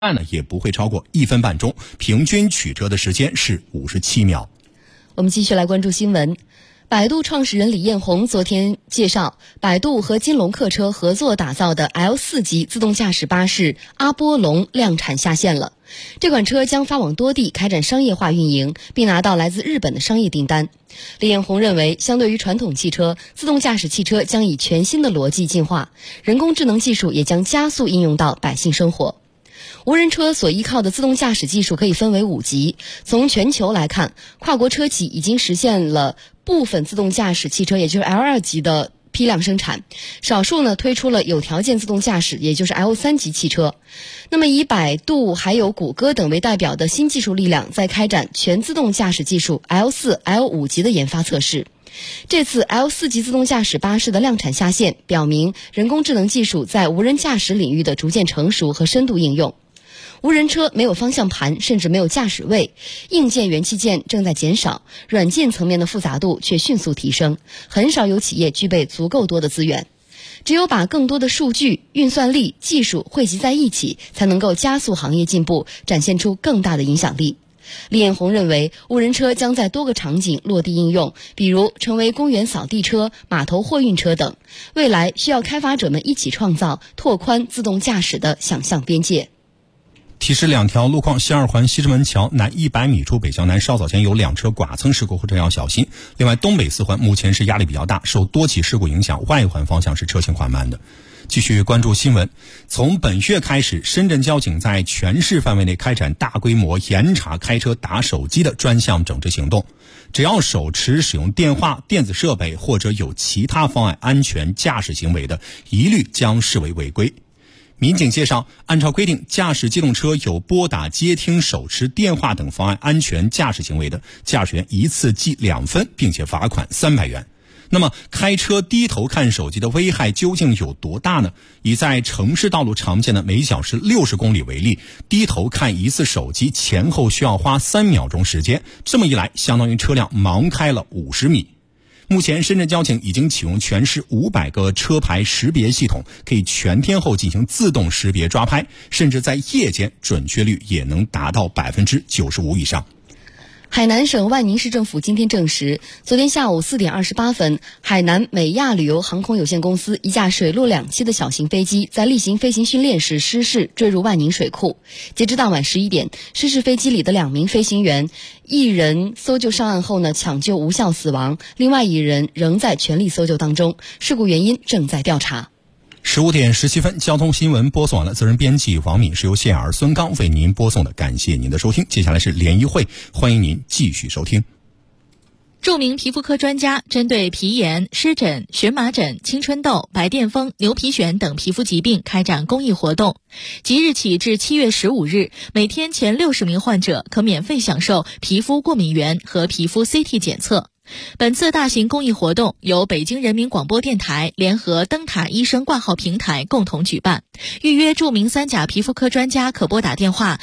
呢也不会超过1分半钟，平均取车的时间是57秒。 我们继续来关注新闻。百度创始人李彦宏昨天介绍，百度和金龙客车合作打造的 L4 级自动驾驶巴士阿波龙量产下线了。这款车将发往多地开展商业化运营，并拿到来自日本的商业订单。李彦宏认为，相对于传统汽车，自动驾驶汽车将以全新的逻辑进化，人工智能技术也将加速应用到百姓生活。无人车所依靠的自动驾驶技术可以分为5级。从全球来看，跨国车企已经实现了部分自动驾驶汽车，也就是 L2 级的批量生产，少数呢推出了有条件自动驾驶，也就是 L3 级汽车。那么以百度还有谷歌等为代表的新技术力量，在开展全自动驾驶技术 L4、L5 级的研发测试。这次 L4 级自动驾驶巴士的量产下线，表明人工智能技术在无人驾驶领域的逐渐成熟和深度应用。无人车没有方向盘，甚至没有驾驶位，硬件元器件正在减少，软件层面的复杂度却迅速提升，很少有企业具备足够多的资源。只有把更多的数据、运算力、技术汇集在一起，才能够加速行业进步，展现出更大的影响力。李彦宏认为，无人车将在多个场景落地应用，比如成为公园扫地车、码头货运车等。未来需要开发者们一起创造、拓宽自动驾驶的想象边界。 提示2条路况：西二环西直门桥南100米处北向南稍早前有2车剐蹭事故，后车要小心。另外，东北4环目前是压力比较大，受多起事故影响，外环方向是车行缓慢的。继续关注新闻。从本月开始，深圳交警在全市范围内开展大规模严查开车打手机的专项整治行动。只要手持使用电话、电子设备或者有其他妨碍安全驾驶行为的，一律将视为违规。民警介绍，按照规定，驾驶机动车有拨打、接听、手持电话等妨碍安全驾驶行为的，驾驶员一次记2分，并且罚款300元。那么，开车低头看手机的危害究竟有多大呢？以在城市道路常见的每小时60公里为例，低头看一次手机前后需要花3秒钟时间，这么一来，相当于车辆盲开了50米。目前，深圳交警已经启用全市500个车牌识别系统，可以全天候进行自动识别抓拍，甚至在夜间准确率也能达到95%以上。 海南省万宁市政府今天证实，昨天下午4点28分，海南美亚旅游航空有限公司一架水陆两栖的小型飞机在例行飞行训练时失事，坠入万宁水库。截至当晚11点，失事飞机里的2名飞行员，一人搜救上岸后呢抢救无效死亡，另外一人仍在全力搜救当中，事故原因正在调查。 15点17分，交通新闻播送完了。责任编辑王敏，是由谢尔、孙刚为您播送的，感谢您的收听。接下来是联谊会，欢迎您继续收听。 著名皮肤科专家针对皮炎、湿疹、荨麻疹、青春痘、白癜风、牛皮癣等皮肤疾病开展公益活动。即日起至7月15日，每天前60名患者可免费享受皮肤过敏原和皮肤 CT 检测。本次大型公益活动由北京人民广播电台联合灯塔医生挂号平台共同举办。预约著名3甲皮肤科专家可拨打电话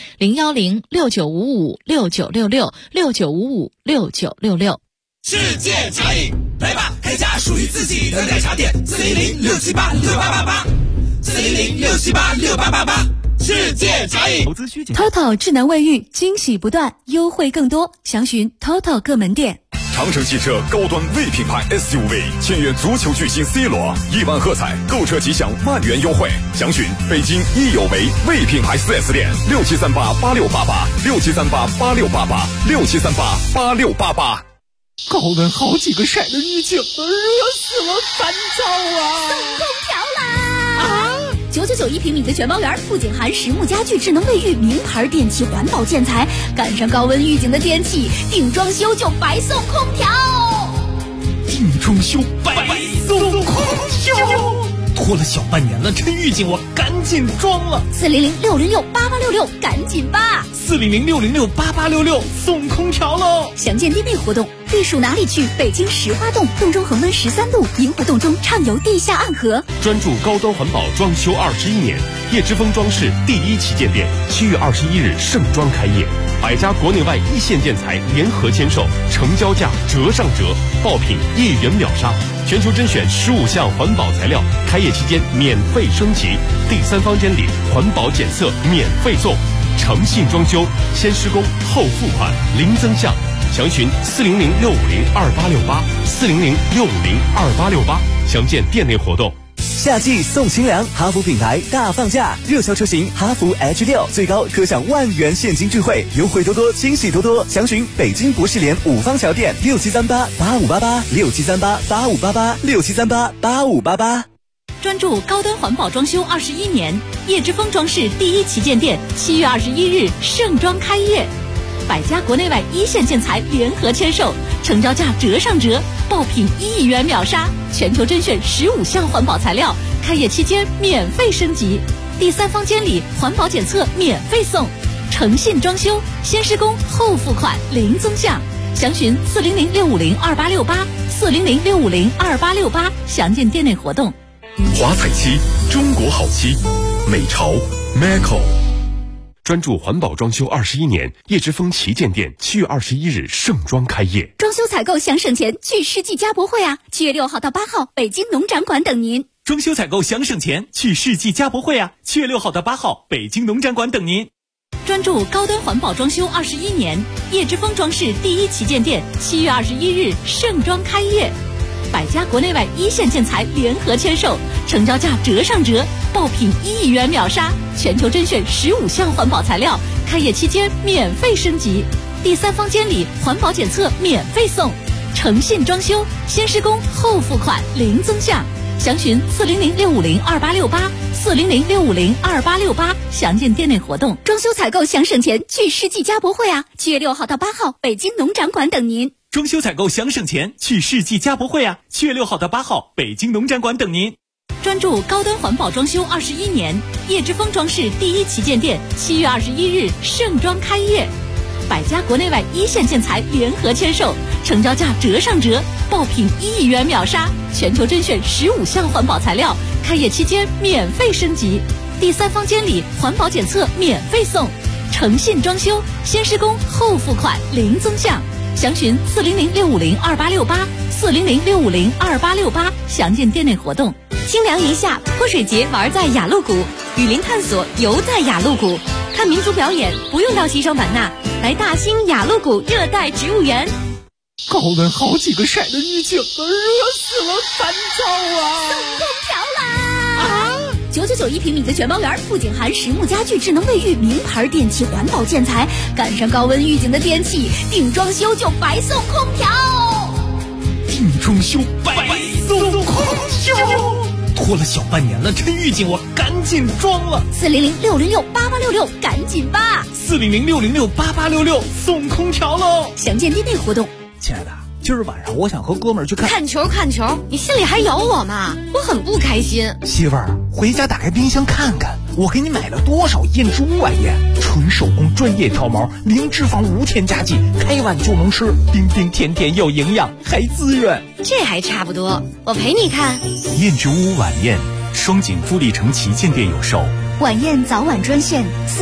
010-6955-6966 世界茶饮，来吧，开家属于自己的奶茶店，410-678-6888，410-678-6888，世界茶饮。投资需谨。 TOTO 智能卫浴，惊喜不断，优惠更多，详询 TOTO 各门店。 长城汽车高端 V 品牌 SUV 签约足球巨星 C 罗，1万喝彩，购车即享万元优惠。详询北京益友为 V 品牌 4S 店，67388688，67388688，67388688。 高温好几个晒的预警，热死了，烦躁啊！ 送空调啦！999平米的全包园，不仅含实木家具、智能卫浴、名牌电器、环保建材，赶上高温预警的天气，定装修就白送空调。 定装修白送空调，拖了小半年了，趁预警我赶紧装了。 400-606-8866，赶紧吧 400-606-8866送空调喽！ 详见店内活动。避暑哪里去？北京石花洞，洞中恒温13度，银湖洞中畅游地下暗河。 专注高端环保装修21年，叶之峰装饰第1旗舰店7月21日盛装开业，100家国内外一线建材联合签售，成交价折上折，爆品1元秒杀，全球甄选15项环保材料，开业期间免费升级，第3方监理环保检测免费送，诚信装修，先施工后付款，零增项。详询400-650-2868，400-650-2868，详见店内活动。 夏季送清凉，哈弗品牌大放价，热销车型哈弗 H6最高可享10000元现金钜惠，优惠多多，惊喜多多。详询北京博士联5方桥店6738-8588，6738-8588，6738-8588。 专注高端环保装修21年，叶之峰装饰第1旗舰店7月21日盛装开业，100家国内外一线建材联合签售，成交价折上折，爆品1亿元秒杀，全球甄选15项环保材料，开业期间免费升级，第3方监理环保检测免费送，诚信装修，先施工后付款，零增项。详询400-650-2868，400-650-2868，详见店内活动。 华彩漆，中国好漆，美潮 Maco。 专注环保装修21年，叶之峰旗舰店7月21日盛装开业。 装修采购想省钱，去世纪家博会啊！7月6号到8号，北京农展馆等您。 装修采购想省钱，去世纪家博会啊！7月6号到8号，北京农展馆等您。 专注高端环保装修21年，叶之峰装饰第1旗舰店7月21日盛装开业，100家国内外一线建材联合签售，成交价折上折，爆品1亿元秒杀，全球甄选15项环保材料，开业期间免费升级，第3方监理环保检测免费送，诚信装修，先施工后付款，零增项。详询400-650-2868，400-650-2868，详见店内活动。装修采购想省钱，去世纪家博会啊！7月6号到8号，北京农展馆等您。 装修采购想省钱，去世纪家博会啊！7月6号到8号，北京农展馆等您。 专注高端环保装修21年，叶之峰装饰第1旗舰店7月21日盛装开业，100家国内外一线建材联合签售，成交价折上折，爆品1亿元秒杀，全球甄选15项环保材料，开业期间免费升级，第3方监理环保检测免费送，诚信装修，先施工后付款，零增项。详询400-650-2868，400-650-2868，详见店内活动。清凉一下，泼水节玩在雅鹿谷，雨林探索游在雅鹿谷，看民族表演不用到西双版纳，来大兴雅鹿谷热带植物园。 高温好几个晒的预警了，热死了，烦躁啊！ 送空调啦！9991平米的全包园，不仅含实木家具、智能卫浴、名牌电器、环保建材，赶上高温预警的天气，定装修就白送空调。 定装修白送空调，拖了小半年了，趁预警我赶紧装了。 400-606-8866，赶紧吧 ！400-606-8866，送空调喽！ 详见店内活动。 亲爱的，今儿晚上我想和哥们儿去看球，你心里还有我吗？我很不开心。 媳妇儿，回家打开冰箱看看，我给你买了多少燕之屋晚宴，纯手工专业挑毛，零脂肪无添加剂，开碗就能吃，冰冰甜甜有营养，还滋润。 这还差不多，我陪你看。 燕之屋晚宴，双井富力城旗舰店有售。 晚宴早晚专线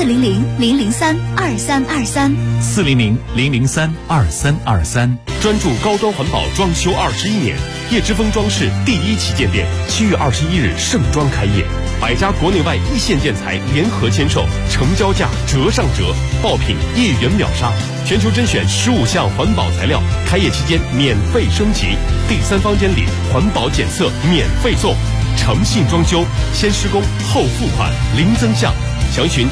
400-003-2323，400-003-2323。 专注高端环保装修21年，叶之峰装饰第1旗舰店7月21日盛装开业，100家国内外一线建材联合签售，成交价折上折，爆品1亿元秒杀，全球甄选15项环保材料，开业期间免费升级，第3方监理环保检测免费送，诚信装修，先施工后付款，零增项。详询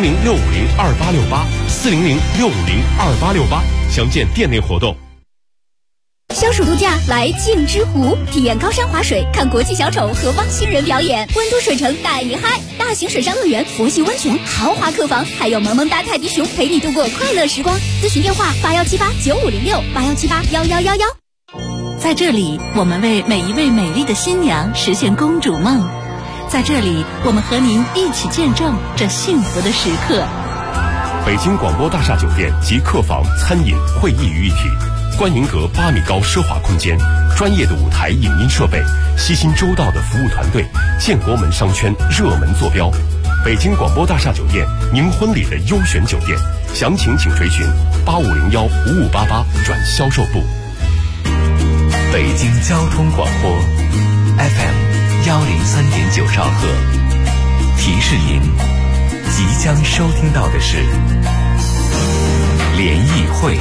400-650-2868，400-650-2868，详见店内活动。 消暑度假来镜之湖，体验高山滑水，看国际小丑和汪星人表演，温都水城带你嗨！大型水上乐园、佛系温泉、豪华客房，还有萌萌哒泰迪熊陪你度过快乐时光。咨询电话81789506，81781111。在这里，我们为每一位美丽的新娘实现公主梦。在这里，我们和您一起见证这幸福的时刻。 北京广播大厦酒店集客房、餐饮、会议于一体，观云阁8米高奢华空间，专业的舞台影音设备，悉心周到的服务团队，建国门商圈热门坐标。北京广播大厦酒店，您婚礼的优选酒店，详情请垂询85015588转销售部。 北京交通广播 FM 103.9兆赫，提示您即将收听到的是联谊会。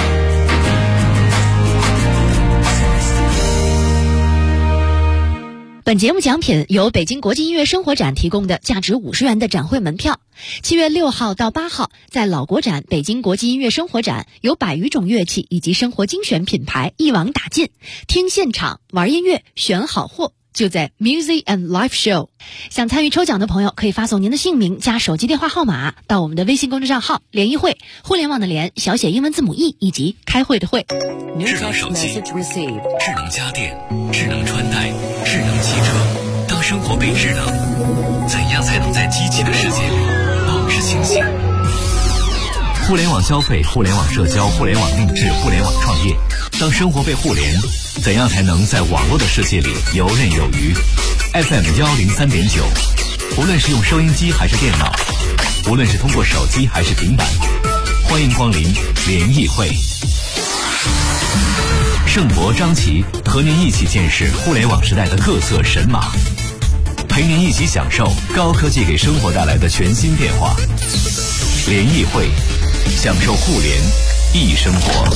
本节目奖品由北京国际音乐生活展提供的价值50元的展会门票。7月6号到8号，在老国展北京国际音乐生活展，有100余种乐器以及生活精选品牌一网打尽，听现场，玩音乐，选好货。就在 Music and Live Show。 想参与抽奖的朋友可以发送您的姓名加手机电话号码到我们的微信公众账号联谊会，互联网的联，小写英文字母 E 以及开会的会。 智能手机、智能家电、智能穿戴、智能汽车，当生活被智能，怎样才能在机器的世界里保持清醒？互联网消费、互联网社交、互联网定制、互联网创业，当生活被互联，怎样才能在网络的世界里游刃有余？ FM 103.9，无论是用收音机还是电脑，无论是通过手机还是平板，欢迎光临联谊会。盛博、张琪和您一起见识互联网时代的各色神马，陪您一起享受高科技给生活带来的全新变化。联谊会，享受互联易生活。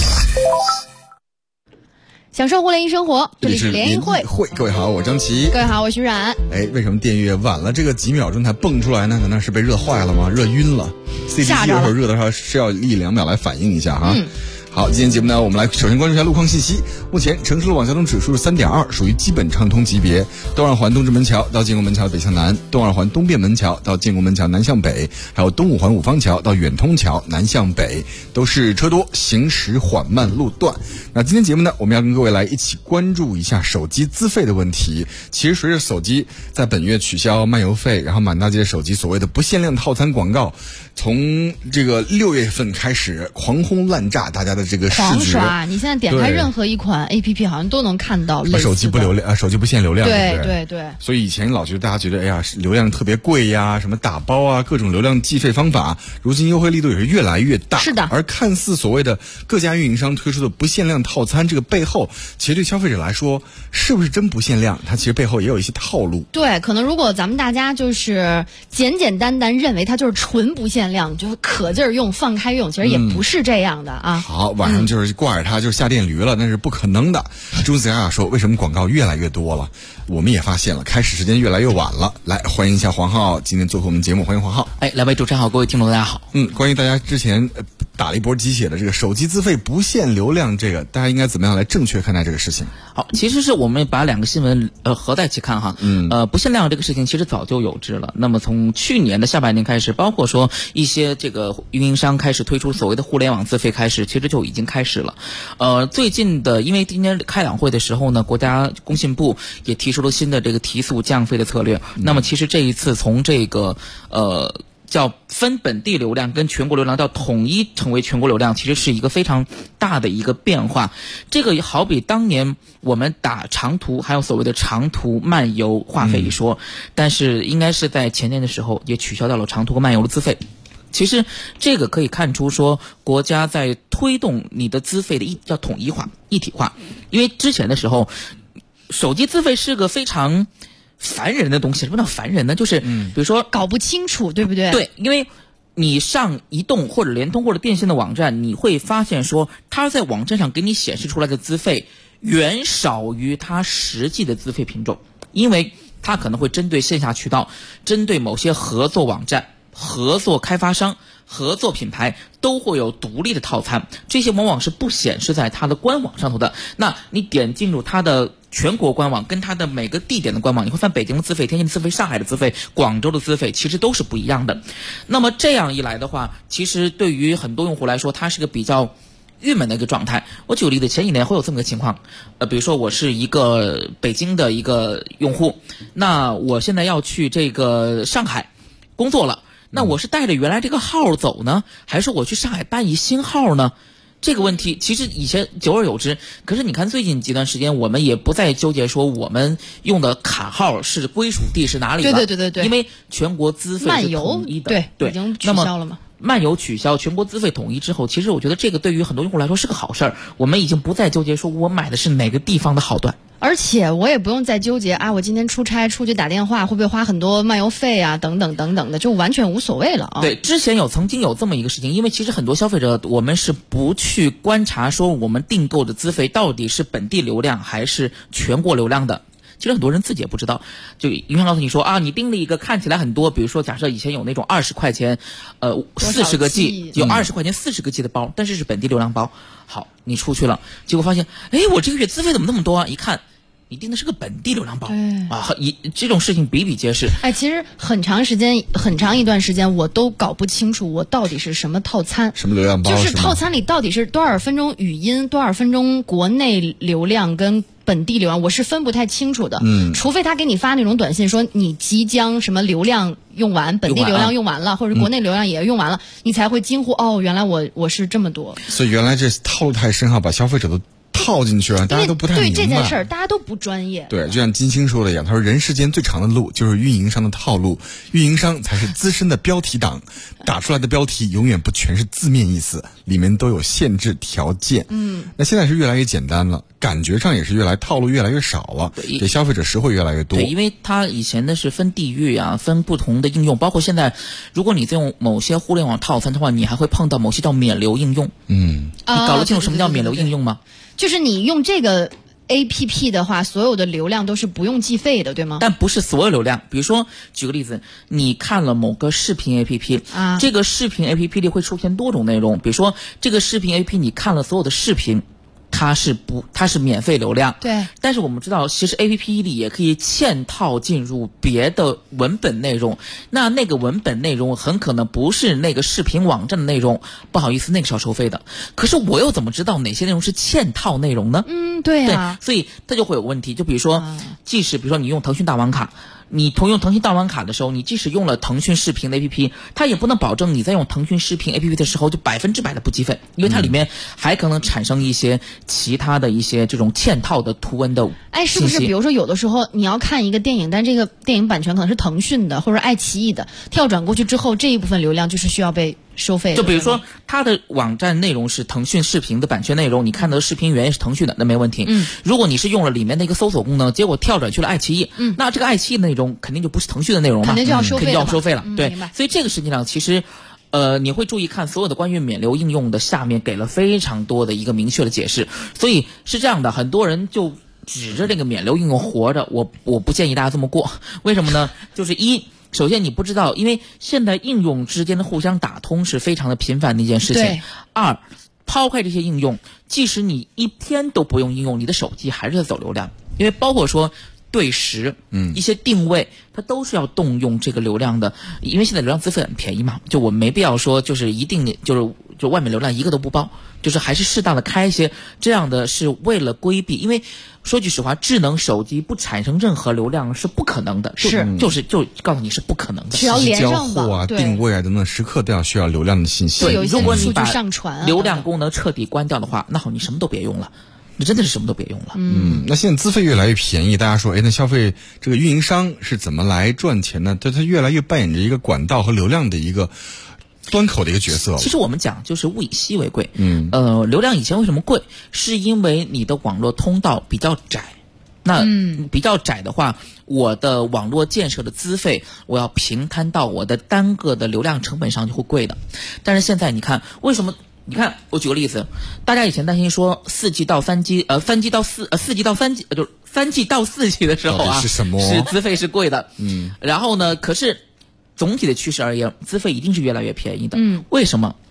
享受互联易生活，这里是联谊会。 各位好，我张琪。 各位好，我徐冉。 为什么电乐晚了这个几秒钟才蹦出来呢？难道是被热坏了吗？热晕了 ？CDC 有时候热的时候是要1-2秒来反应一下哈。好，今天节目呢，我们来首先关注一下路况信息。目前城市路网交通指数是3.2，属于基本畅通级别。东二环东直门桥到建国门桥北向南，东二环东便门桥到建国门桥南向北，还有东五环五方桥到远通桥南向北，都是车多，行驶缓慢路段。那今天节目呢，我们要跟各位来一起关注一下手机资费的问题。其实随着手机在本月取消漫游费，然后满大街手机所谓的不限量套餐广告，从这个6月份开始狂轰滥炸大家的这个视觉， 狂刷，你现在点开任何一款 APP 好像都能看到类似的手机不流量，手机不限流量， 对。 所以以前老觉得大家觉得，哎呀，流量特别贵呀，什么打包啊，各种流量计费方法，如今优惠力度也是越来越大。 是的。 而看似所谓的各家运营商推出的不限量套餐，这个背后，其实对消费者来说，是不是真不限量？它其实背后也有一些套路。 对，可能如果咱们大家就是简简单单认为它就是纯不限量，就可劲儿用、放开用，其实也不是这样的啊。 好，晚上就是挂着它就是下电驴了，那是不可能的。朱子雅说，为什么广告越来越多了？我们也发现了，开始时间越来越晚了。来，欢迎一下黄浩，今天做客我们节目，欢迎黄浩。 两位主持人好，各位听众大家好。 关于大家之前打了一波鸡血的这个手机资费不限流量，这个大家应该怎么样来正确看待这个事情？ 好，其实是我们把两个新闻合在一起看哈。不限量这个事情其实早就有之了。那么从去年的下半年开始，包括说一些这个运营商开始推出所谓的互联网资费开始，其实就已经开始了。最近的，因为今天开两会的时候呢，国家工信部也提出了新的这个提速降费的策略。那么其实这一次从这个叫分本地流量跟全国流量到统一成为全国流量，其实是一个非常大的一个变化。这个好比当年我们打长途还有所谓的长途漫游话费一说，但是应该是在前年的时候也取消掉了长途和漫游的资费。其实这个可以看出说国家在推动你的资费的叫统一化、一体化。因为之前的时候手机资费是个非常烦人的东西。什么叫烦人呢？就是比如说搞不清楚，对不对？ 对，因为你上移动或者联通或者电信的网站，你会发现说它在网站上给你显示出来的资费远少于它实际的资费品种，因为它可能会针对线下渠道，针对某些合作网站、合作开发商、合作品牌都会有独立的套餐，这些往往是不显示在它的官网上头的。那你点进入它的全国官网跟它的每个地点的官网，你会发现北京的资费、天津的资费、上海的资费、广州的资费其实都是不一样的。那么这样一来的话，其实对于很多用户来说，它是个比较郁闷的一个状态。我举个例子，前几年会有这么个情况，比如说我是一个北京的一个用户，那我现在要去这个上海工作了。 那我是带着原来这个号走呢，还是我去上海办一新号呢？这个问题其实以前久而有之，可是你看最近几段时间，我们也不再纠结说我们用的卡号是归属地是哪里了。 对， 因为全国资费是统一的， 对，已经取消了嘛。 漫游取消，全国资费统一之后，其实我觉得这个对于很多用户来说是个好事儿。我们已经不再纠结说我买的是哪个地方的号段， 而且我也不用再纠结啊，我今天出差出去打电话会不会花很多漫游费啊，等等等等的，就完全无所谓了啊。 对，之前曾经有这么一个事情，因为其实很多消费者我们是不去观察说我们订购的资费到底是本地流量还是全国流量的。其实很多人自己也不知道，就银行告诉你说啊，你订了一个看起来很多，比如说假设以前有那种20块钱，40个 G， 有20块钱40个 G 的包，但是是本地流量包。好，你出去了，结果发现，哎，我这个月资费怎么那么多啊？一看，你订的是个本地流量包啊，这种事情比比皆是。 哎，其实很长一段时间，我都搞不清楚我到底是什么套餐， 什么流量包， 就是套餐里到底是多少分钟语音，多少分钟国内流量跟本地流量，我是分不太清楚的。除非他给你发那种短信说你即将什么流量用完，本地流量用完了，或者国内流量也用完了，你才会惊呼哦，原来我是这么多。 所以原来这套路太深哈，把消费者都套进去了，大家都不太明白。 对这件事儿，大家都不专业。 对，就像金星说的一样，他说人世间最长的路就是运营商的套路，运营商才是资深的标题党，打出来的标题永远不全是字面意思，里面都有限制条件。那现在是越来越简单了，感觉上也是套路越来越少了，给消费者实惠越来越多。 对，因为它以前的是分地域啊，分不同的应用，包括现在，如果你在用某些互联网套餐的话，你还会碰到某些叫免流应用。你搞得清楚什么叫免流应用吗？ 就是你用这个 APP 的话，所有的流量都是不用计费的，对吗？ 但不是所有流量。比如说，举个例子，你看了某个视频 APP，这个视频 APP 里会出现多种内容。比如说，这个视频 APP 你看了所有的视频，它是免费流量。 对。 但是我们知道，其实 APP 里也可以嵌套进入别的文本内容。那个文本内容很可能不是那个视频网站的内容，不好意思，那个是要收费的。可是我又怎么知道哪些内容是嵌套内容呢？ 对啊。 对，所以它就会有问题。就比如说，即使比如说你用腾讯大王卡。你用腾讯大王卡的时候，你即使用了腾讯视频的 APP， 它也不能保证你在用腾讯视频 APP 的时候就100%的不计费，因为它里面还可能产生一些其他的一些这种嵌套的图文的信息。 哎，是不是？比如说有的时候你要看一个电影，但这个电影版权可能是腾讯的或者爱奇艺的，跳转过去之后，这一部分流量就是需要被收费的。 就比如说它的网站内容是腾讯视频的版权内容，你看到的视频源也是腾讯的，那没问题。如果你是用了里面的一个搜索功能，结果跳转去了爱奇艺，那这个爱奇艺的内容肯定就不是腾讯的内容嘛， 肯定就要收费了。对，所以这个实际上其实你会注意看所有的关于免流应用的下面给了非常多的一个明确的解释。所以是这样的，很多人就指着这个免流应用活着，我不建议大家这么过。为什么呢？就是首先你不知道，因为现在应用之间的互相打通是非常的频繁的一件事情。2，抛开这些应用，即使你一天都不用应用，你的手机还是在走流量，因为包括说对时，一些定位，它都是要动用这个流量的，因为现在流量资费很便宜嘛，就我没必要说就是一定就外面流量一个都不包，就是还是适当的开一些，这样的是为了规避，因为说句实话，智能手机不产生任何流量是不可能的，就告诉你是不可能的， 只要连上交互啊、定位啊等等，时刻都要需要流量的信息。 对，如果你把上传流量功能彻底关掉的话，那好，你什么都别用了。那真的是什么都别用了。 那现在资费越来越便宜，大家说，那消费这个运营商是怎么来赚钱呢？它越来越扮演着一个管道和流量的一个端口的一个角色。 其实我们讲就是物以稀为贵。流量以前为什么贵？是因为你的网络通道比较窄。那比较窄的话，我的网络建设的资费，我要平摊到我的单个的流量成本上就会贵的。但是现在你看，为什么？你看，我举个例子，大家以前担心说4G 到3G， 3G 到4G 到3G， 就是3G 到4G 的时候啊， 是什么？ 是资费是贵的。然后呢，可是总体的趋势而言，资费一定是越来越便宜的。为什么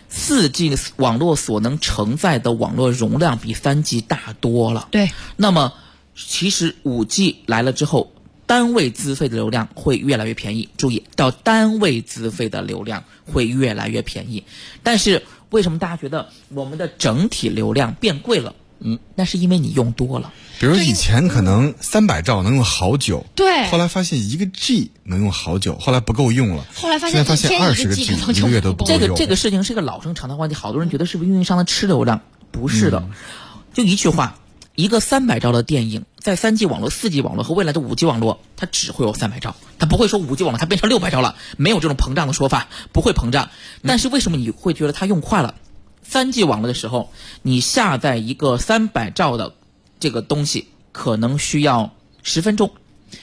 ？4G 网络所能承载的网络容量比3G 大多了。 对。 那么，其实5G 来了之后，单位资费的流量会越来越便宜。注意，到单位资费的流量会越来越便宜。但是为什么大家觉得我们的整体流量变贵了？ 那是因为你用多了。 比如以前可能300兆能用好久， 对， 后来发现1个G 能用好久，后来不够用了， 后来发现现 20个 G 1个月都不够用。 这个事情是一个老生常谈话题，好多人觉得是不是运营商的吃流量？不是的，就一句话，一个300兆的电影，在3G 网络、4G 网络和未来的5G 网络，它只会有300兆，它不会说5G 网络它变成600兆了，没有这种膨胀的说法，不会膨胀。但是为什么你会觉得它用快了？3G 网络的时候，你下载一个300兆的这个东西可能需要10分钟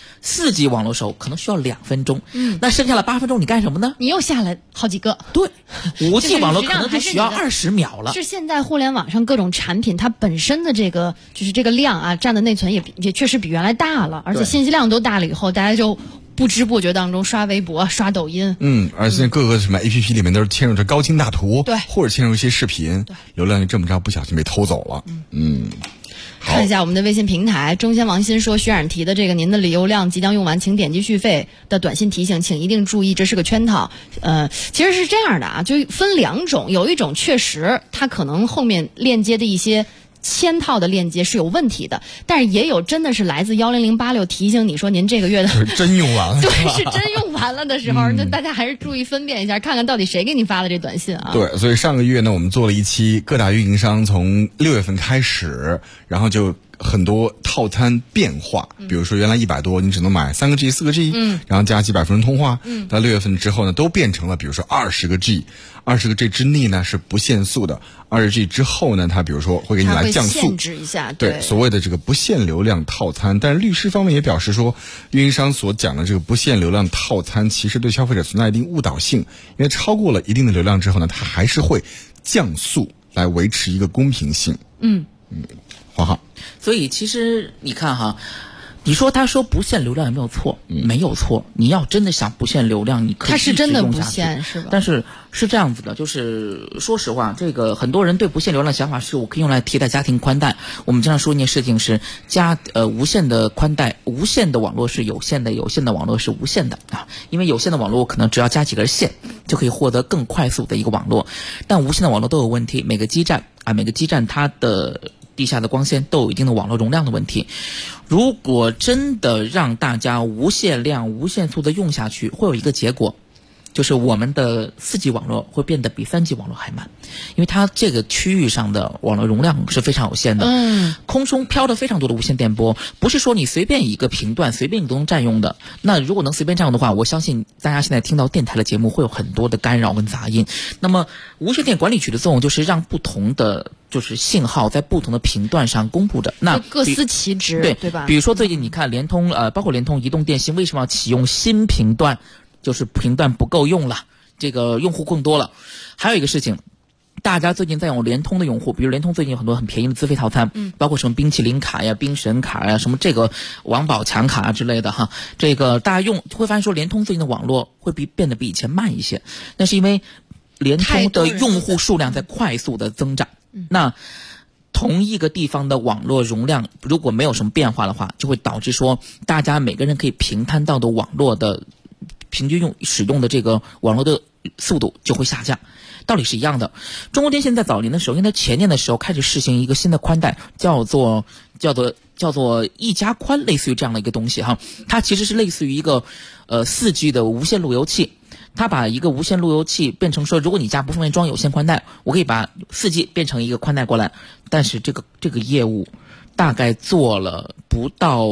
，4G 网络时候可能需要2分钟，那剩下的8分钟你干什么呢？ 你又下了好几个。 对，5G 网络可能就需要20秒了。 是现在互联网上各种产品它本身的这个就是这个量啊，占的内存也确实比原来大了，而且信息量都大了以后，大家就不知不觉当中刷微博、刷抖音， 而且各个什么 APP 里面都是嵌入着高清大图， 对， 或者嵌入一些视频，流量就这么着不小心被偷走了。 看一下我们的微信平台，中仙王鑫说徐冉提的这个您的流量即将用完，请点击续费的短信提醒，请一定注意，这是个圈套。其实是这样的啊，就分2种，有一种确实它可能后面链接的一些嵌套的链接是有问题的，但是也有真的是来自10086提醒你说您这个月的真用完了， 对，是真用完了的时候，那大家还是注意分辨一下，看看到底谁给你发的这短信啊。 对，所以上个月呢，我们做了一期各大运营商从6月份开始，然后就很多套餐变化，比如说原来100多你只能买3个G、4个G，然后加几百分钟通话，到6月份之后呢，都变成了比如说20个G，20个G 之内呢是不限速的，20 G 之后呢，它比如说会给你来降速， 限制一下， 对，所谓的这个不限流量套餐。但是律师方面也表示说，运营商所讲的这个不限流量套餐，其实对消费者存在一定误导性，因为超过了一定的流量之后呢，它还是会降速来维持一个公平性。黄浩， 所以其实你看哈，你说他说不限流量有没有错？没有错。你要真的想不限流量，你可以他是真的不一直用下去限是吧？ 但是是这样子的，就是说实话，这个很多人对不限流量的想法是我可以用来替代家庭宽带。我们经常说一件事情是无限的宽带，无限的网络是有限的，有限的网络是无限的啊。因为有限的网络可能只要加几根线就可以获得更快速的一个网络，但无限的网络都有问题，每个基站它的地下的光纤都有一定的网络容量的问题。如果真的让大家无限量无限速的用下去，会有一个结果，就是我们的4G 网络会变得比3G 网络还慢，因为它这个区域上的网络容量是非常有限的，空中飘着非常多的无线电波，不是说你随便一个频段随便你都能占用的。那如果能随便占用的话，我相信大家现在听到电台的节目会有很多的干扰跟杂音。那么无线电管理局的作用就是让不同的就是信号在不同的频段上公布着，那各司其职，对吧？ 比如说最近你看联通包括联通、移动、电信为什么要启用新频段？就是频段不够用了，这个用户更多了。还有一个事情，大家最近在用联通的用户，比如联通最近有很多很便宜的资费套餐，包括什么冰淇淋卡呀、冰神卡呀、什么这个王宝强卡之类的哈，这个大家会发现说联通最近的网络会变得比以前慢一些，那是因为联通的用户数量在快速的增长。那同一个地方的网络容量如果没有什么变化的话，就会导致说大家每个人可以平摊到的网络的平均使用的这个网络的速度就会下降，道理是一样的。中国电信在早年的时候，因为在前年的时候开始试行一个新的宽带，叫做一加宽，类似于这样的一个东西哈。它其实是类似于一个4G 的无线路由器，它把一个无线路由器变成说，如果你家不方便装有线宽带，我可以把4G 变成一个宽带过来。但是这个业务大概做了不到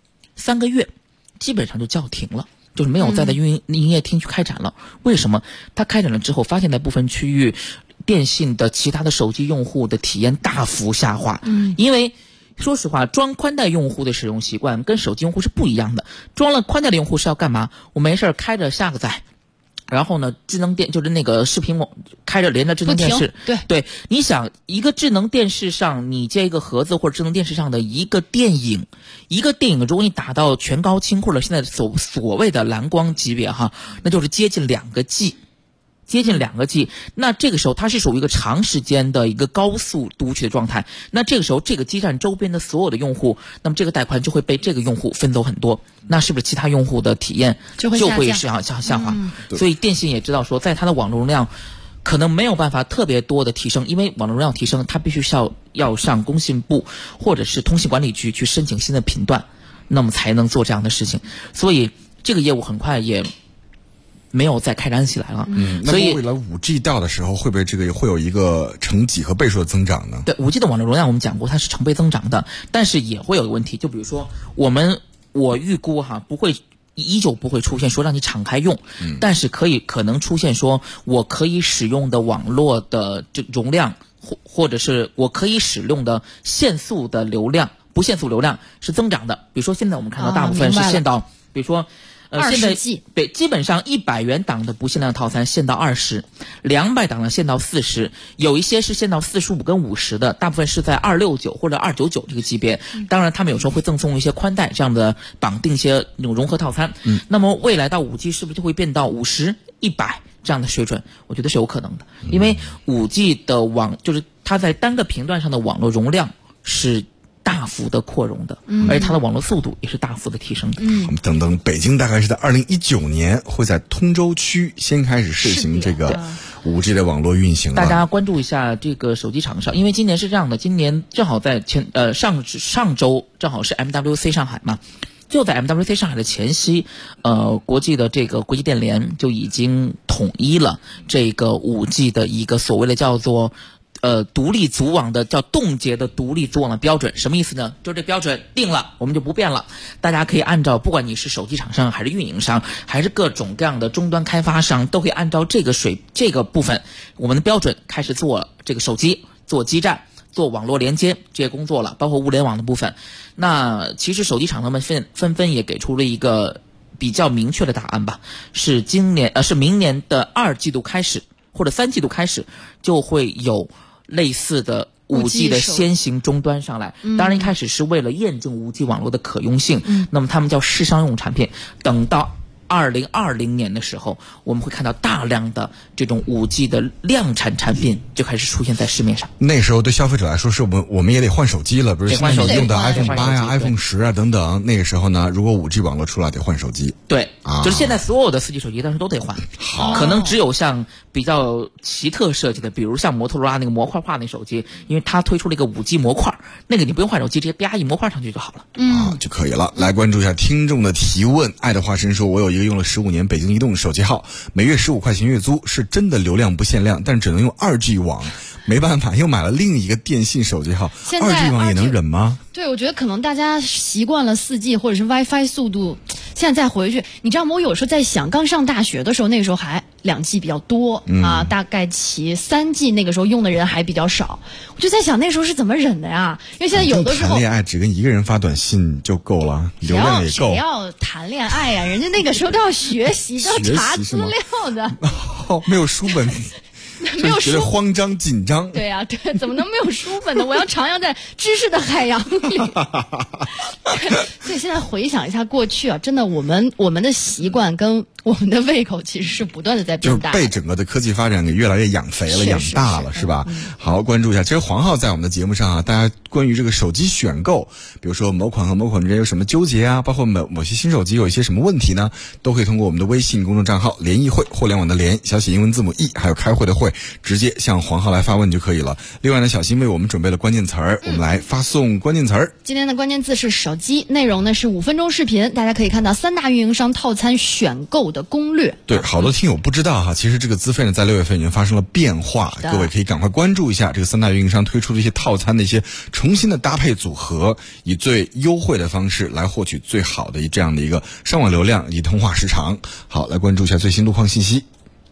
3个月，基本上就叫停了。就是没有再在营业厅去开展了。为什么？它开展了之后，发现在部分区域，电信的其他的手机用户的体验大幅下滑。因为说实话，装宽带用户的使用习惯跟手机用户是不一样的。装了宽带的用户是要干嘛？我没事开着下个载。然后呢，智能电就是那个视频网开着连着智能电视，对，你想一个智能电视上你接一个盒子或者智能电视上的一个电影，如果你打到全高清或者现在所谓的蓝光级别哈，那就是接近2个 G。那这个时候它是属于一个长时间的一个高速读取的状态，那这个时候这个基站周边的所有的用户，那么这个带宽就会被这个用户分走很多，那是不是其他用户的体验就会下滑？所以电信也知道说，在它的网络容量可能没有办法特别多的提升，因为网络容量提升，它必须要上工信部或者是通信管理局去申请新的频段，那么才能做这样的事情。所以这个业务很快也没有再开展起来了。 所以未来 5G 到的时候，会不会这个会有一个成几何倍数的增长呢？ 对， 5G 的网络容量我们讲过，它是成倍增长的，但是也会有一个问题，就比如说我预估依旧不会出现说让你敞开用，但是可能出现说我可以使用的网络的这容量，或者是我可以使用的限速的流量、不限速流量是增长的。比如说现在我们看到大部分是限到，比如说现在对，基本上100元档的不限量套餐限到20，200档的限到40，有一些是限到45跟50的，大部分是在269或者299这个级别。当然他们有时候会赠送一些宽带这样的绑定一些那种融合套餐。那么未来到 5G 是不是就会变到50、100这样的水准？我觉得是有可能的，因为 5G 的就是它在单个频段上的网络容量是大幅的扩容的，而且它的网络速度也是大幅的提升的。 我们等等，北京大概是在2019年会在通州区先开始试行这个 5G 的网络运行。 大家关注一下这个手机厂商，因为今年是这样的，今年正好在上周正好是 MWC 上海嘛，就在 MWC 上海的前夕，国际的这个国际电联就已经统一了这个 5G 的一个所谓的叫做独立组网的叫冻结的独立组网的标准。什么意思呢？就这标准定了，我们就不变了。大家可以按照，不管你是手机厂商还是运营商，还是各种各样的终端开发商，都可以按照这个部分，我们的标准开始做这个手机、做基站、做网络连接这些工作了，包括物联网的部分。那其实手机厂商们纷纷也给出了一个比较明确的答案吧，是明年的2季度开始或者3季度开始就会有类似的 5G 的先行终端上来。当然一开始是为了验证 5G 网络的可用性，那么他们叫试商用产品。等到2020年的时候，我们会看到大量的这种 5G 的量产产品就开始出现在市面上。 那时候对消费者来说，是我们也得换手机了，比如现在你用的 iPhone 8呀、iPhone 10啊等等。那个时候呢，如果 5G 网络出来，得换手机。 对，就是现在所有的4G 手机但是都得换。好，可能只有像比较奇特设计的，比如像摩托罗拉那个模块化那手机，因为它推出了一个 5G 模块，那个你不用换手机，直接啪一模块上去就好了。 就可以了。来关注一下听众的提问。爱的化身说，我有一个用了15年北京移动手机号，每月15块钱月租，是真的流量不限量，但只能用2G 网，没办法又买了另一个电信手机号，2G 网也能忍吗？ 对，我觉得可能大家习惯了4G 或者是 WiFi 速度，现在再回去，你知道吗？我有时候在想，刚上大学的时候，那个时候还2G 比较多大概其3G 那个时候用的人还比较少，我就在想那时候是怎么忍的呀？因为现在有的时候谈恋爱只跟一个人发短信就够了，流量也够。 谁要谈恋爱呀？人家那个时候都要学习，都要查资料的。 没有书本。 没有觉得慌张紧张。 对啊，对，怎么能没有书本呢？我要徜徉在知识的海洋里。所以现在回想一下过去啊，真的我们的习惯跟我们的胃口其实是不断的在变大， 就是被整个的科技发展给越来越养肥了、养大了，是吧？好，关注一下。其实黄浩在我们的节目上啊，大家关于这个手机选购，比如说某款和某款之间有什么纠结啊，包括某些新手机有一些什么问题呢，都可以通过我们的微信公众账号“联谊会”，互联网的联，小写英文字母 E， 还有开会的会，直接向黄浩来发问就可以了。另外呢，小新为我们准备了关键词儿，我们来发送关键词儿。 今天的关键字是手机，内容呢是5分钟视频，大家可以看到3大运营商套餐选购的攻略。 对，好多听友不知道哈，其实这个资费呢在6月份已经发生了变化，各位可以赶快关注一下这个3大运营商推出的一些套餐的一些重新的搭配组合，以最优惠的方式来获取最好的这样的一个上网流量以及通话时长。好，来关注一下最新路况信息。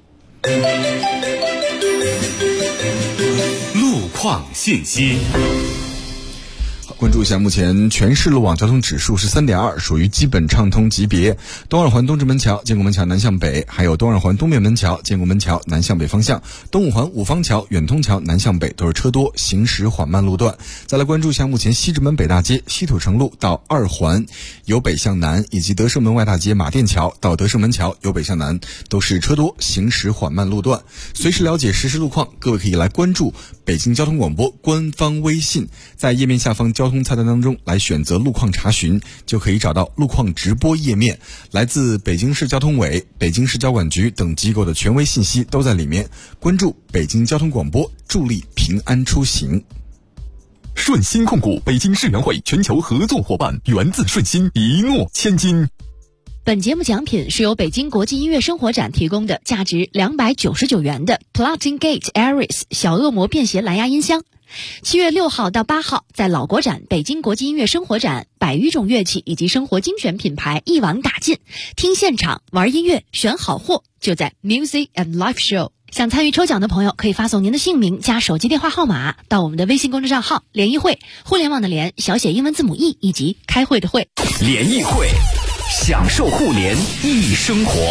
路况信息。 关注一下，目前全市路网交通指数是3.2，属于基本畅通级别。东二环东直门桥、建国门桥南向北，还有东二环东面门桥、建国门桥南向北方向，东五环五方桥、远通桥南向北都是车多，行驶缓慢路段。再来关注一下，目前西直门北大街、西土城路到2环由北向南，以及德胜门外大街马甸桥到德胜门桥由北向南都是车多，行驶缓慢路段。随时了解实时路况，各位可以来关注北京交通广播官方微信，在页面下方交交通菜单当中来选择路况查询，就可以找到路况直播页面，来自北京市交通委、北京市交管局等机构的权威信息都在里面。关注北京交通广播，助力平安出行。 顺鑫控股北京世园会全球合作伙伴，源自顺鑫，一诺千金。 本节目奖品是由北京国际音乐生活展提供的价值299元的 Platin Gate Aries 小恶魔便携蓝牙音箱。7月6号到8号，在老国展、北京国际音乐生活展，100余种乐器以及生活精选品牌一网打尽，听现场、玩音乐、选好货，就在 Music and Live Show。想参与抽奖的朋友，可以发送您的姓名加手机电话号码到我们的微信公众账号“联谊会”，互联网的联，小写英文字母 E 以及开会的会。 联谊会，享受互联易生活。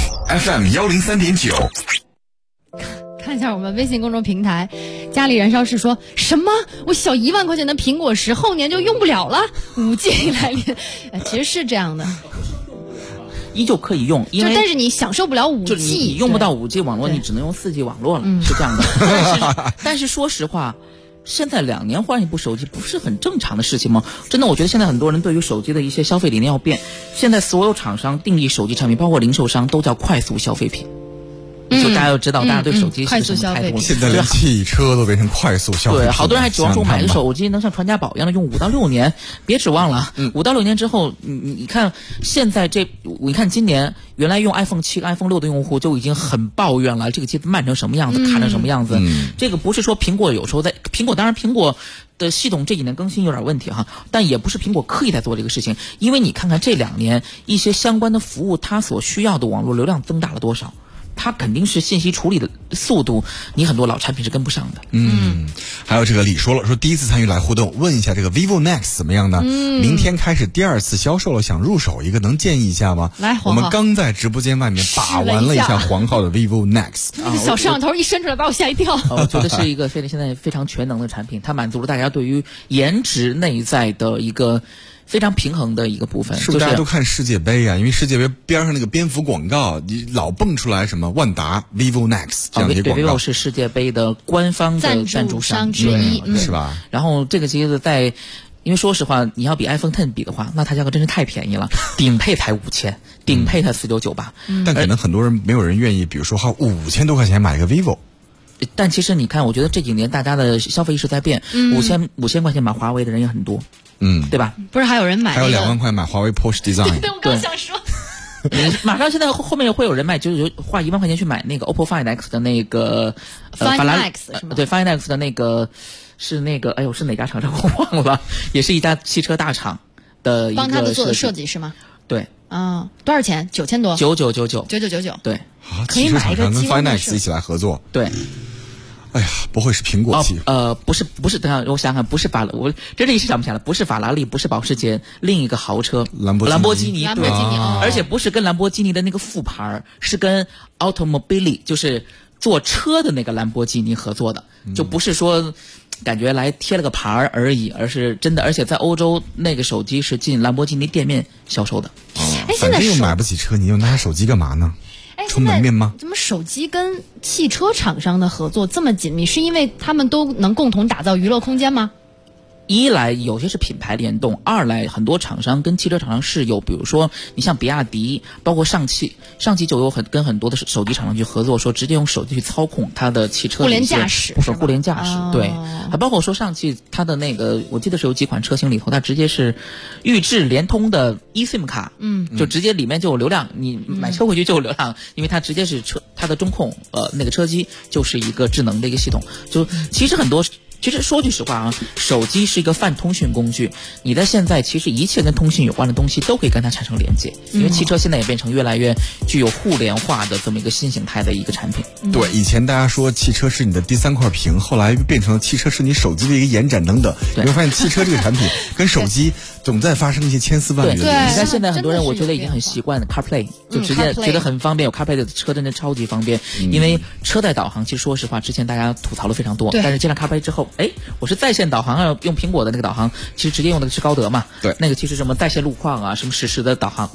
FM 103.9。 看一下我们微信公众平台，家里燃烧是说什么？我小1万块钱的苹果10后年就用不了了，5G 来临。其实是这样的。 依旧可以用，因为但是你享受不了5G， 就是你用不到5G 网络，你只能用4G 网络了，是这样的。但是说实话，现在2年换一部手机不是很正常的事情吗？真的，我觉得现在很多人对于手机的一些消费理念要变。现在所有厂商定义手机产品，包括零售商，都叫快速消费品。就大家要知道，大家对手机是什么态度。 现在连汽车都变成快速消费品。 对，好多人还指望说买个手机能像传家宝一样的用5到6年，别指望了。5到6年之后，你看现在你看今年原来用 iPhone 7、iPhone 6的用户就已经很抱怨了，这个机子慢成什么样子，卡成什么样子。这个不是说苹果有时候当然苹果的系统这几年更新有点问题哈，但也不是苹果刻意在做这个事情，因为你看看这2年一些相关的服务，它所需要的网络流量增大了多少。它肯定是信息处理的速度，你很多老产品是跟不上的。 还有这个李说了，说第一次参与来互动，问一下这个 vivo Nex 怎么样呢？明天开始第2次销售了，想入手一个，能建议一下吗？ 来， 我们刚在直播间外面把玩了一下黄浩的 vivo Nex， 那个小摄像头一伸出来把我吓一跳。 我觉得是一个现在非常全能的产品，它满足了大家对于颜值内在的一个非常平衡的一个部分。 是不是大家都看世界杯啊？因为世界杯边上那个蝙蝠广告，你老蹦出来什么万达、vivo Nex 这样的广告。 vivo 是世界杯的官方的赞助商之一， 是吧？ 然后这个机子因为说实话，你要比 iPhone X 比的话，那它价格真是太便宜了，顶配才5000，顶配才4998。 但可能很多人没有人愿意，比如说花5000多块钱买一个 vivo。 但其实你看，我觉得这几年大家的消费意识在变，5000块钱买华为的人也很多。对吧？ 不是还有人买还有2万块买华为 Porsche Design。 对，我刚想说， 马上现在后面会有人卖，就是花1万块钱去买那个 OPPO Find X 的那个 Find X 是吗？ 对 ，Find X 的那个是哪家厂商我忘了，也是一家汽车大厂的一个帮他的做的设计是吗？ 对。 多少钱？9000多。 9999。对。 可以买一个跟 Find X 一起来合作。 对。 哎呀，不会是苹果机？ 不是，等下我想想，不是我真是一时想不起来了，不是法拉利，不是保时捷，另一个豪车兰博基尼，对，而且不是跟兰博基尼的那个副牌，是跟 Automobili， 就是做车的那个兰博基尼合作的，就不是说感觉来贴了个牌而已，而是真的，而且在欧洲那个手机是进兰博基尼店面销售的。 反正又买不起车，你又拿手机干嘛呢？充门面吗？ 怎么手机跟汽车厂商的合作这么紧密？是因为他们都能共同打造娱乐空间吗？ 一来有些是品牌联动，二来很多厂商跟汽车厂商是有，比如说你像比亚迪，包括上汽就有跟很多的手机厂商去合作，说直接用手机去操控它的汽车互联驾驶， 互联驾驶，对，还包括说上汽它的那个，我记得是有几款车型里头，它直接是预置联通的 eSIM 卡，就直接里面就有流量，你买车回去就有流量，因为它直接是它的中控那个车机就是一个智能的一个系统，就其实很多。其实说句实话啊，手机是一个泛通讯工具，你在现在其实一切跟通讯有关的东西都可以跟它产生连接，因为汽车现在也变成越来越具有互联化的这么一个新形态的一个产品。 对，以前大家说汽车是你的第3块屏，后来变成了汽车是你手机的一个延展等等。你会发现汽车这个产品跟手机总在发生一些千丝万缕的联系。 你看现在很多人我觉得已经很习惯 CarPlay， 就直接觉得很方便，有 CarPlay 的车真的超级方便，因为车载导航其实说实话之前大家吐槽了非常多，但是接上 CarPlay 之后，我是在线导航，要用苹果的那个导航，其实直接用的是高德嘛。 对， 那个其实什么在线路况啊，什么实时的导航，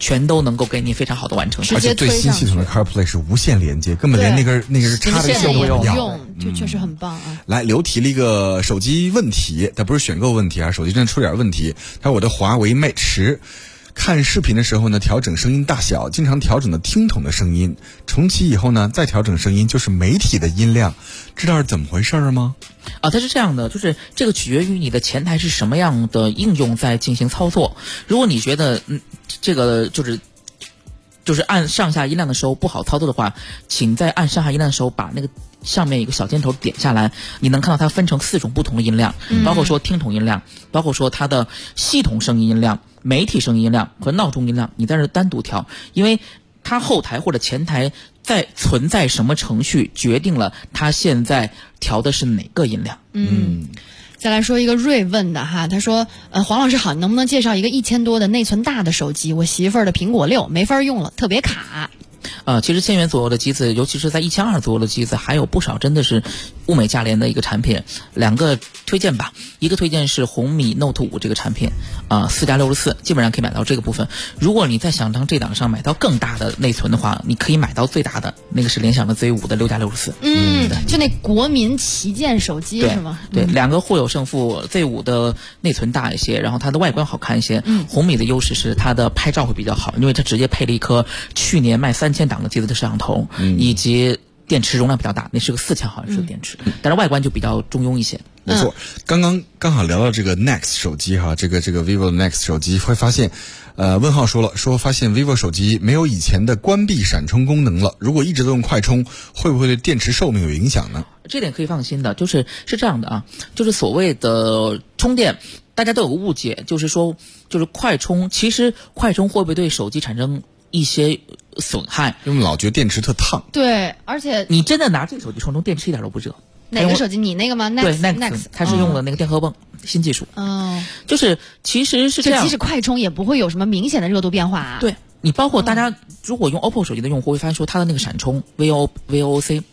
全都能够给你非常好的完成。 而且最新系统的 CarPlay 是无线连接，根本连那根是插的线都不用， 就确实很棒啊。 来，刘提了一个手机问题，它不是选购问题啊，手机真的出点问题。他说我的华为 Mate 10。看视频的时候呢，调整声音大小，经常调整的听筒的声音，重启以后呢，再调整声音，就是媒体的音量，知道是怎么回事吗？ 它是这样的，就是这个取决于你的前台是什么样的应用在进行操作。如果你觉得这个就是按上下音量的时候不好操作的话，请在按上下音量的时候把那个上面一个小箭头点下来，你能看到它分成4种不同的音量，包括说听筒音量，包括说它的系统声音音量、媒体声音音量和闹钟音量，你在这单独调，因为它后台或者前台在存在什么程序，决定了它现在调的是哪个音量。 再来说一个瑞问的哈，他说黄老师好，你能不能介绍一个1000多的内存大的手机？我媳妇儿的苹果6没法用了，特别卡。 其实1000元左右的机子，尤其是在1200左右的机子，还有不少真的是物美价廉的一个产品。2个推荐吧，一个推荐是红米 Note 5这个产品，4+64基本上可以买到这个部分。如果你再想从这档上买到更大的内存的话，你可以买到最大的那个是联想的 Z5 的6+64。 就那国民旗舰手机是吗？ 对，2个互有胜负。Z5 的内存大一些，然后它的外观好看一些。红米的优势是它的拍照会比较好，因为它直接配了一颗去年卖3000档的机子的摄像头，以及电池容量比较大，那是个4000毫安时的电池，但是外观就比较中庸一些。 没错，刚好聊到这个 Nex 手机哈，这个 vivo 的 Nex 手机，会发现，问号说发现 vivo 手机没有以前的关闭闪充功能了，如果一直都用快充，会不会对电池寿命有影响呢？ 这点可以放心的，是这样的啊，就是所谓的充电，大家都有个误解，就是快充，其实快充会不会对手机产生一些损害？ 因为老觉得电池特烫。 对，而且你真的拿这个手机充电池一点都不热。 哪个手机？你那个吗？ 对 ，Nex， 它是用了那个电荷泵新技术。其实是这样， 即使快充也不会有什么明显的热度变化啊。 对，你包括大家如果用 OPPO 手机的用户会发现说，它的那个闪充 VOOC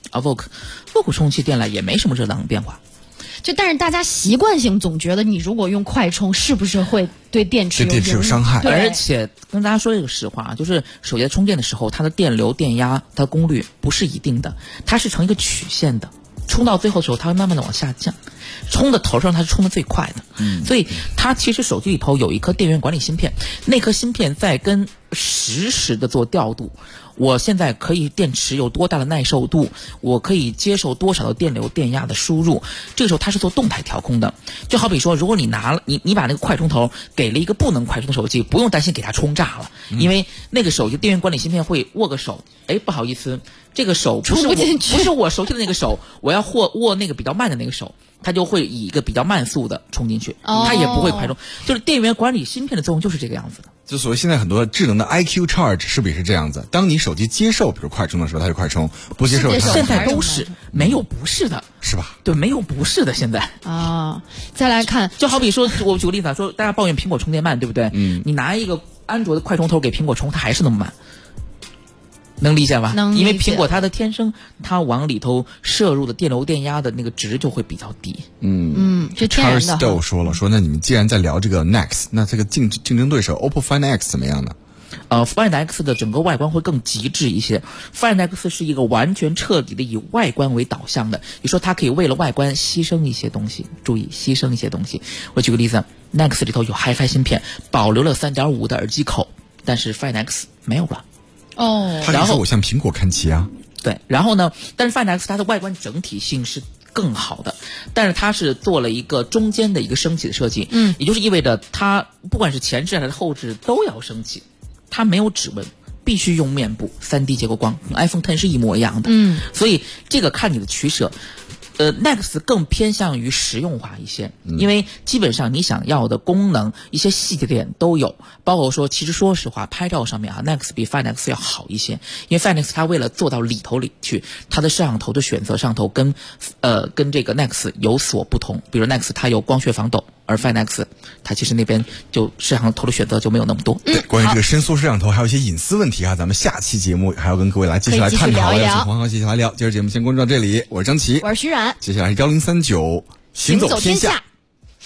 VOOC 充气电缆也没什么热量变化。 但是大家习惯性总觉得你如果用快充，是不是会对电池有伤害？ 而且跟大家说一个实话，就是手机在充电的时候，它的电流、电压、它的功率不是一定的，它是呈一个曲线的。充到最后的时候，它会慢慢的往下降。充的头上它是充的最快的，所以它其实手机里头有一颗电源管理芯片，那颗芯片在跟实时的做调度。我现在可以电池有多大的耐受度，我可以接受多少的电流电压的输入，这个时候它是做动态调控的。就好比说，如果你你把那个快充头给了一个不能快充的手机，不用担心给它充炸了，因为那个手机电源管理芯片会握个手，不好意思，这个手不是我熟悉的那个手，我要握那个比较慢的那个手，它就会以一个比较慢速的充进去，它也不会快充。就是电源管理芯片的作用就是这个样子的。 就所谓现在很多智能的 IQ Charge 是不是也是这样子？当你手机接受比如快充的时候，它就快充；不接受， 现在都是没有不是的， 是吧？ 对，没有不是的现在啊。再来看， 就好比说，我举个例子说大家抱怨苹果充电慢，对不对？你拿一个安卓的快充头给苹果充，它还是那么慢。能理解吧？因为苹果它的天生，它往里头摄入的电流电压的那个值就会比较低。 这天然的。 Charles Stowe 说，那你们既然在聊这个 Nex， 那这个竞争对手 OPPO Find X 怎么样呢 ？Find X 的整个外观会更极致一些。Find X 是一个完全彻底的以外观为导向的，你说它可以为了外观牺牲一些东西，注意牺牲一些东西。我举个例子 ，Nex 里头有 HiFi 芯片，保留了 3.5 的耳机口，但是 Find X 没有了。 他说我向苹果看齐啊。 对，然后呢？但是 Find X 它的外观整体性是更好的，但是它是做了一个中间的一个升起的设计，也就是意味着它不管是前置还是后置都要升起，它没有指纹，必须用面部 3D 结构光，跟 iPhone X 是一模一样的。所以这个看你的取舍。Nex 更偏向于实用化一些，因为基本上你想要的功能一些细节点都有，包括说其实说实话拍照上面Nex 比 Find X 要好一些，因为 Find X 它为了做到里头里去，它的摄像头的选择上头跟这个 Nex 有所不同，比如 Nex 它有光学防抖，而 Find X 它其实那边就摄像头的选择就没有那么多。 对，关于这个伸缩摄像头还有一些隐私问题咱们下期节目还要跟各位来继续来探讨，要请黄浩继续来聊。今儿节目先关注到这里，我是张琪， 我是徐冉， 接下来是1039行走天下。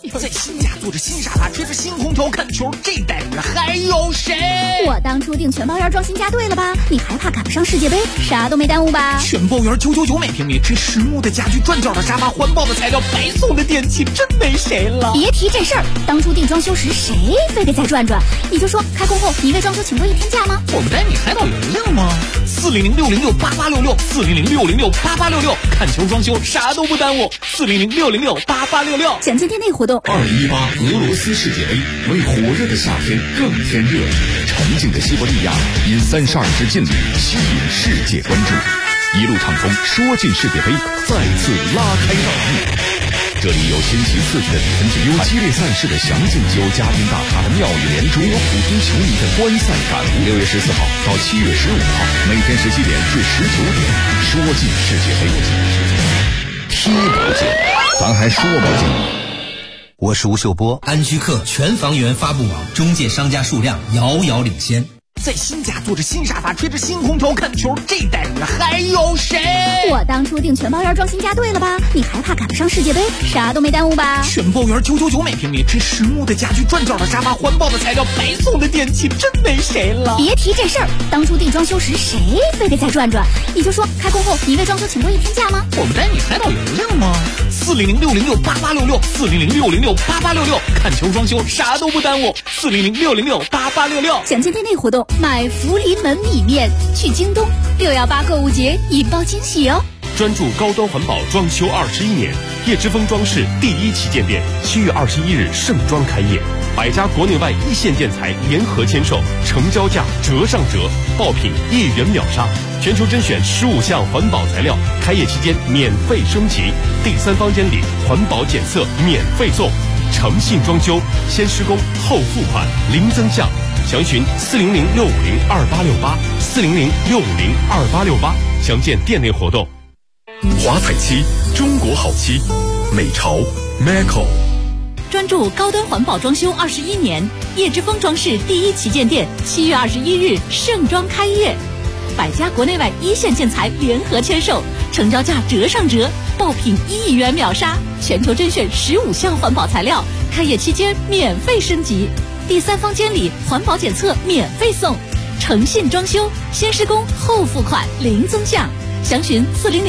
在新家坐着新沙发，吹着新空调看球，这待遇还有谁？ 我当初订全包园装新家对了吧？你还怕赶不上世界杯？啥都没耽误吧？ 全包园999每平米，这实木的家具、转角的沙发、环保的材料、白送的电器，真没谁了。 别提这事儿，当初订装修时谁非得再转转？你就说开工后你为装修请过1天假吗？ 我们带你海岛邮令吗？400-606-8866，400-606-8866，看球装修啥都不耽误，400-606-8866。 详情店内活动。 2018俄罗斯世界杯为火热的夏天更添热情，沉静的西伯利亚因32支劲旅吸引世界关注，一路畅风说进世界杯，再次拉开大幕。这里有先期刺激的比分之有激烈赛事的详尽，有家庭大咖的妙语连珠，有普通球迷的观赛感悟。6月14号到7月15号，每天17点至19点，说进世界杯，踢不进，咱还说不进。 我是吴秀波，安居客全房源发布网中介商家数量遥遥领先。 在新家坐着新沙发，吹着新空调看球，这待遇还有谁？ 我当初订全包园装新家对了吧？你还怕赶不上世界杯？啥都没耽误吧？ 全包园999每平米，这实木的家具、转角的沙发、环保的材料、白送的电器，真没谁了。 别提这事儿，当初订装修时谁非得再转转？你就说开工后你为装修请过1天假吗？ 我们带你海岛邮令吗？400-606-8866，400-606-8866，看球装修啥都不耽误，400-606-8866。 详情店内活动。买福临门米面，去京东618购物节引爆惊喜哦！ 专注高端环保装修21年，叶之峰装饰第1旗舰店7月21日盛装开业，100家国内外1线建材联合签售，成交价折上折，爆品1元秒杀，全球甄选15项环保材料，开业期间免费升级，第3房间里环保检测免费送，诚信装修，先施工后付款，零增项。详询400-650-2868，400-650-2868，详见店内活动。 华彩漆，中国好漆，美潮 Maco。 专注高端环保装修21年，叶之峰装饰第1旗舰店7月21日盛装开业，100家国内外1线建材联合签售，成交价折上折，爆品1亿元秒杀，全球甄选15项环保材料，开业期间免费升级，第3房间里环保检测免费送，诚信装修，先施工后付款，零增项。详询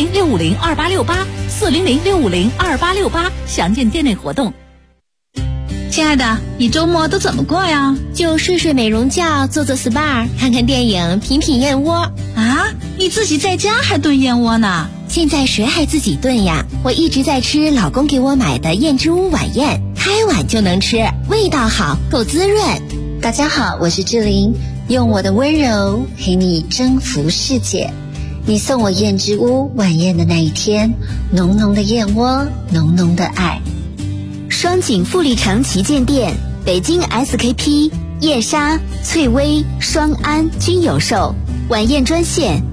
400-650-2868，400-650-2868，详见店内活动。 亲爱的，你周末都怎么过呀？ 就睡睡美容觉，做做 SPA， 看看电影，品品燕窝。 啊，你自己在家还炖燕窝呢？ 现在谁还自己炖呀？我一直在吃老公给我买的燕之屋晚宴，开碗就能吃，味道好，够滋润。大家好，我是志玲，用我的温柔陪你征服世界。你送我燕之屋晚宴的那一天，浓浓的燕窝，浓浓的爱。 双井富力城旗舰店，北京 SKP、燕莎、翠微、双安均有售。晚宴专线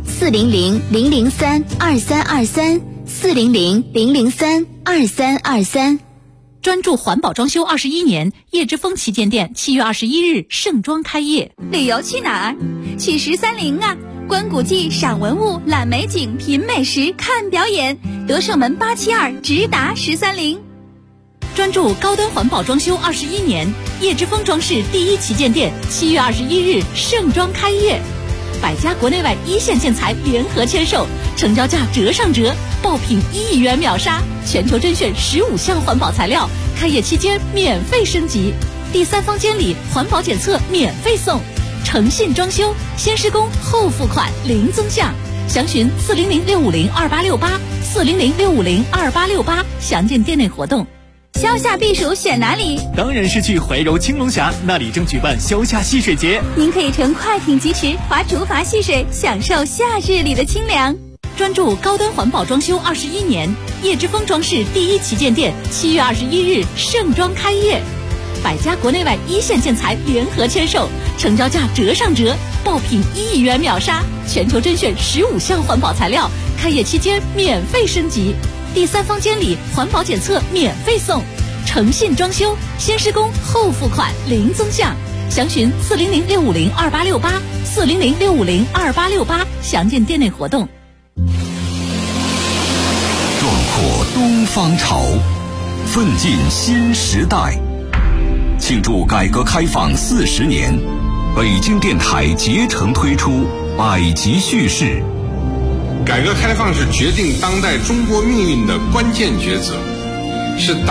400-003-2323，400-003-2323。 专注环保装修21年，叶之峰旗舰店7月21日盛装开业。 旅游去哪儿？去13陵啊！观古迹、赏文物、览美景、品美食、看表演。德胜门872直达13陵。 专注高端环保装修21年，叶之峰装饰第1旗舰店7月21日盛装开业，100家国内外1线建材联合签售，成交价折上折，爆品1亿元秒杀，全球甄选15项环保材料，开业期间免费升级，第3房间里环保检测免费送，诚信装修，先施工后付款，零增项。详询400-650-2868，400-650-2868，详见店内活动。 消夏避暑选哪里？ 当然是去怀柔青龙峡，那里正举办消夏戏水节。 您可以乘快艇疾驰，划竹筏戏水，享受夏日里的清凉。 专注高端环保装修21年，叶之峰装饰第1旗舰店7月21日盛装开业，100家国内外1线建材联合签售，成交价折上折，爆品1亿元秒杀，全球甄选15项环保材料，开业期间免费升级，第3房间里环保检测免费送，诚信装修，先施工后付款，零增项。详询400-650-2868，400-650-2868，详见店内活动。 壮阔东方潮， 奋进新时代。庆祝改革开放40年，北京电台竭诚推出百集叙事。 改革开放是决定当代中国命运的关键抉择，是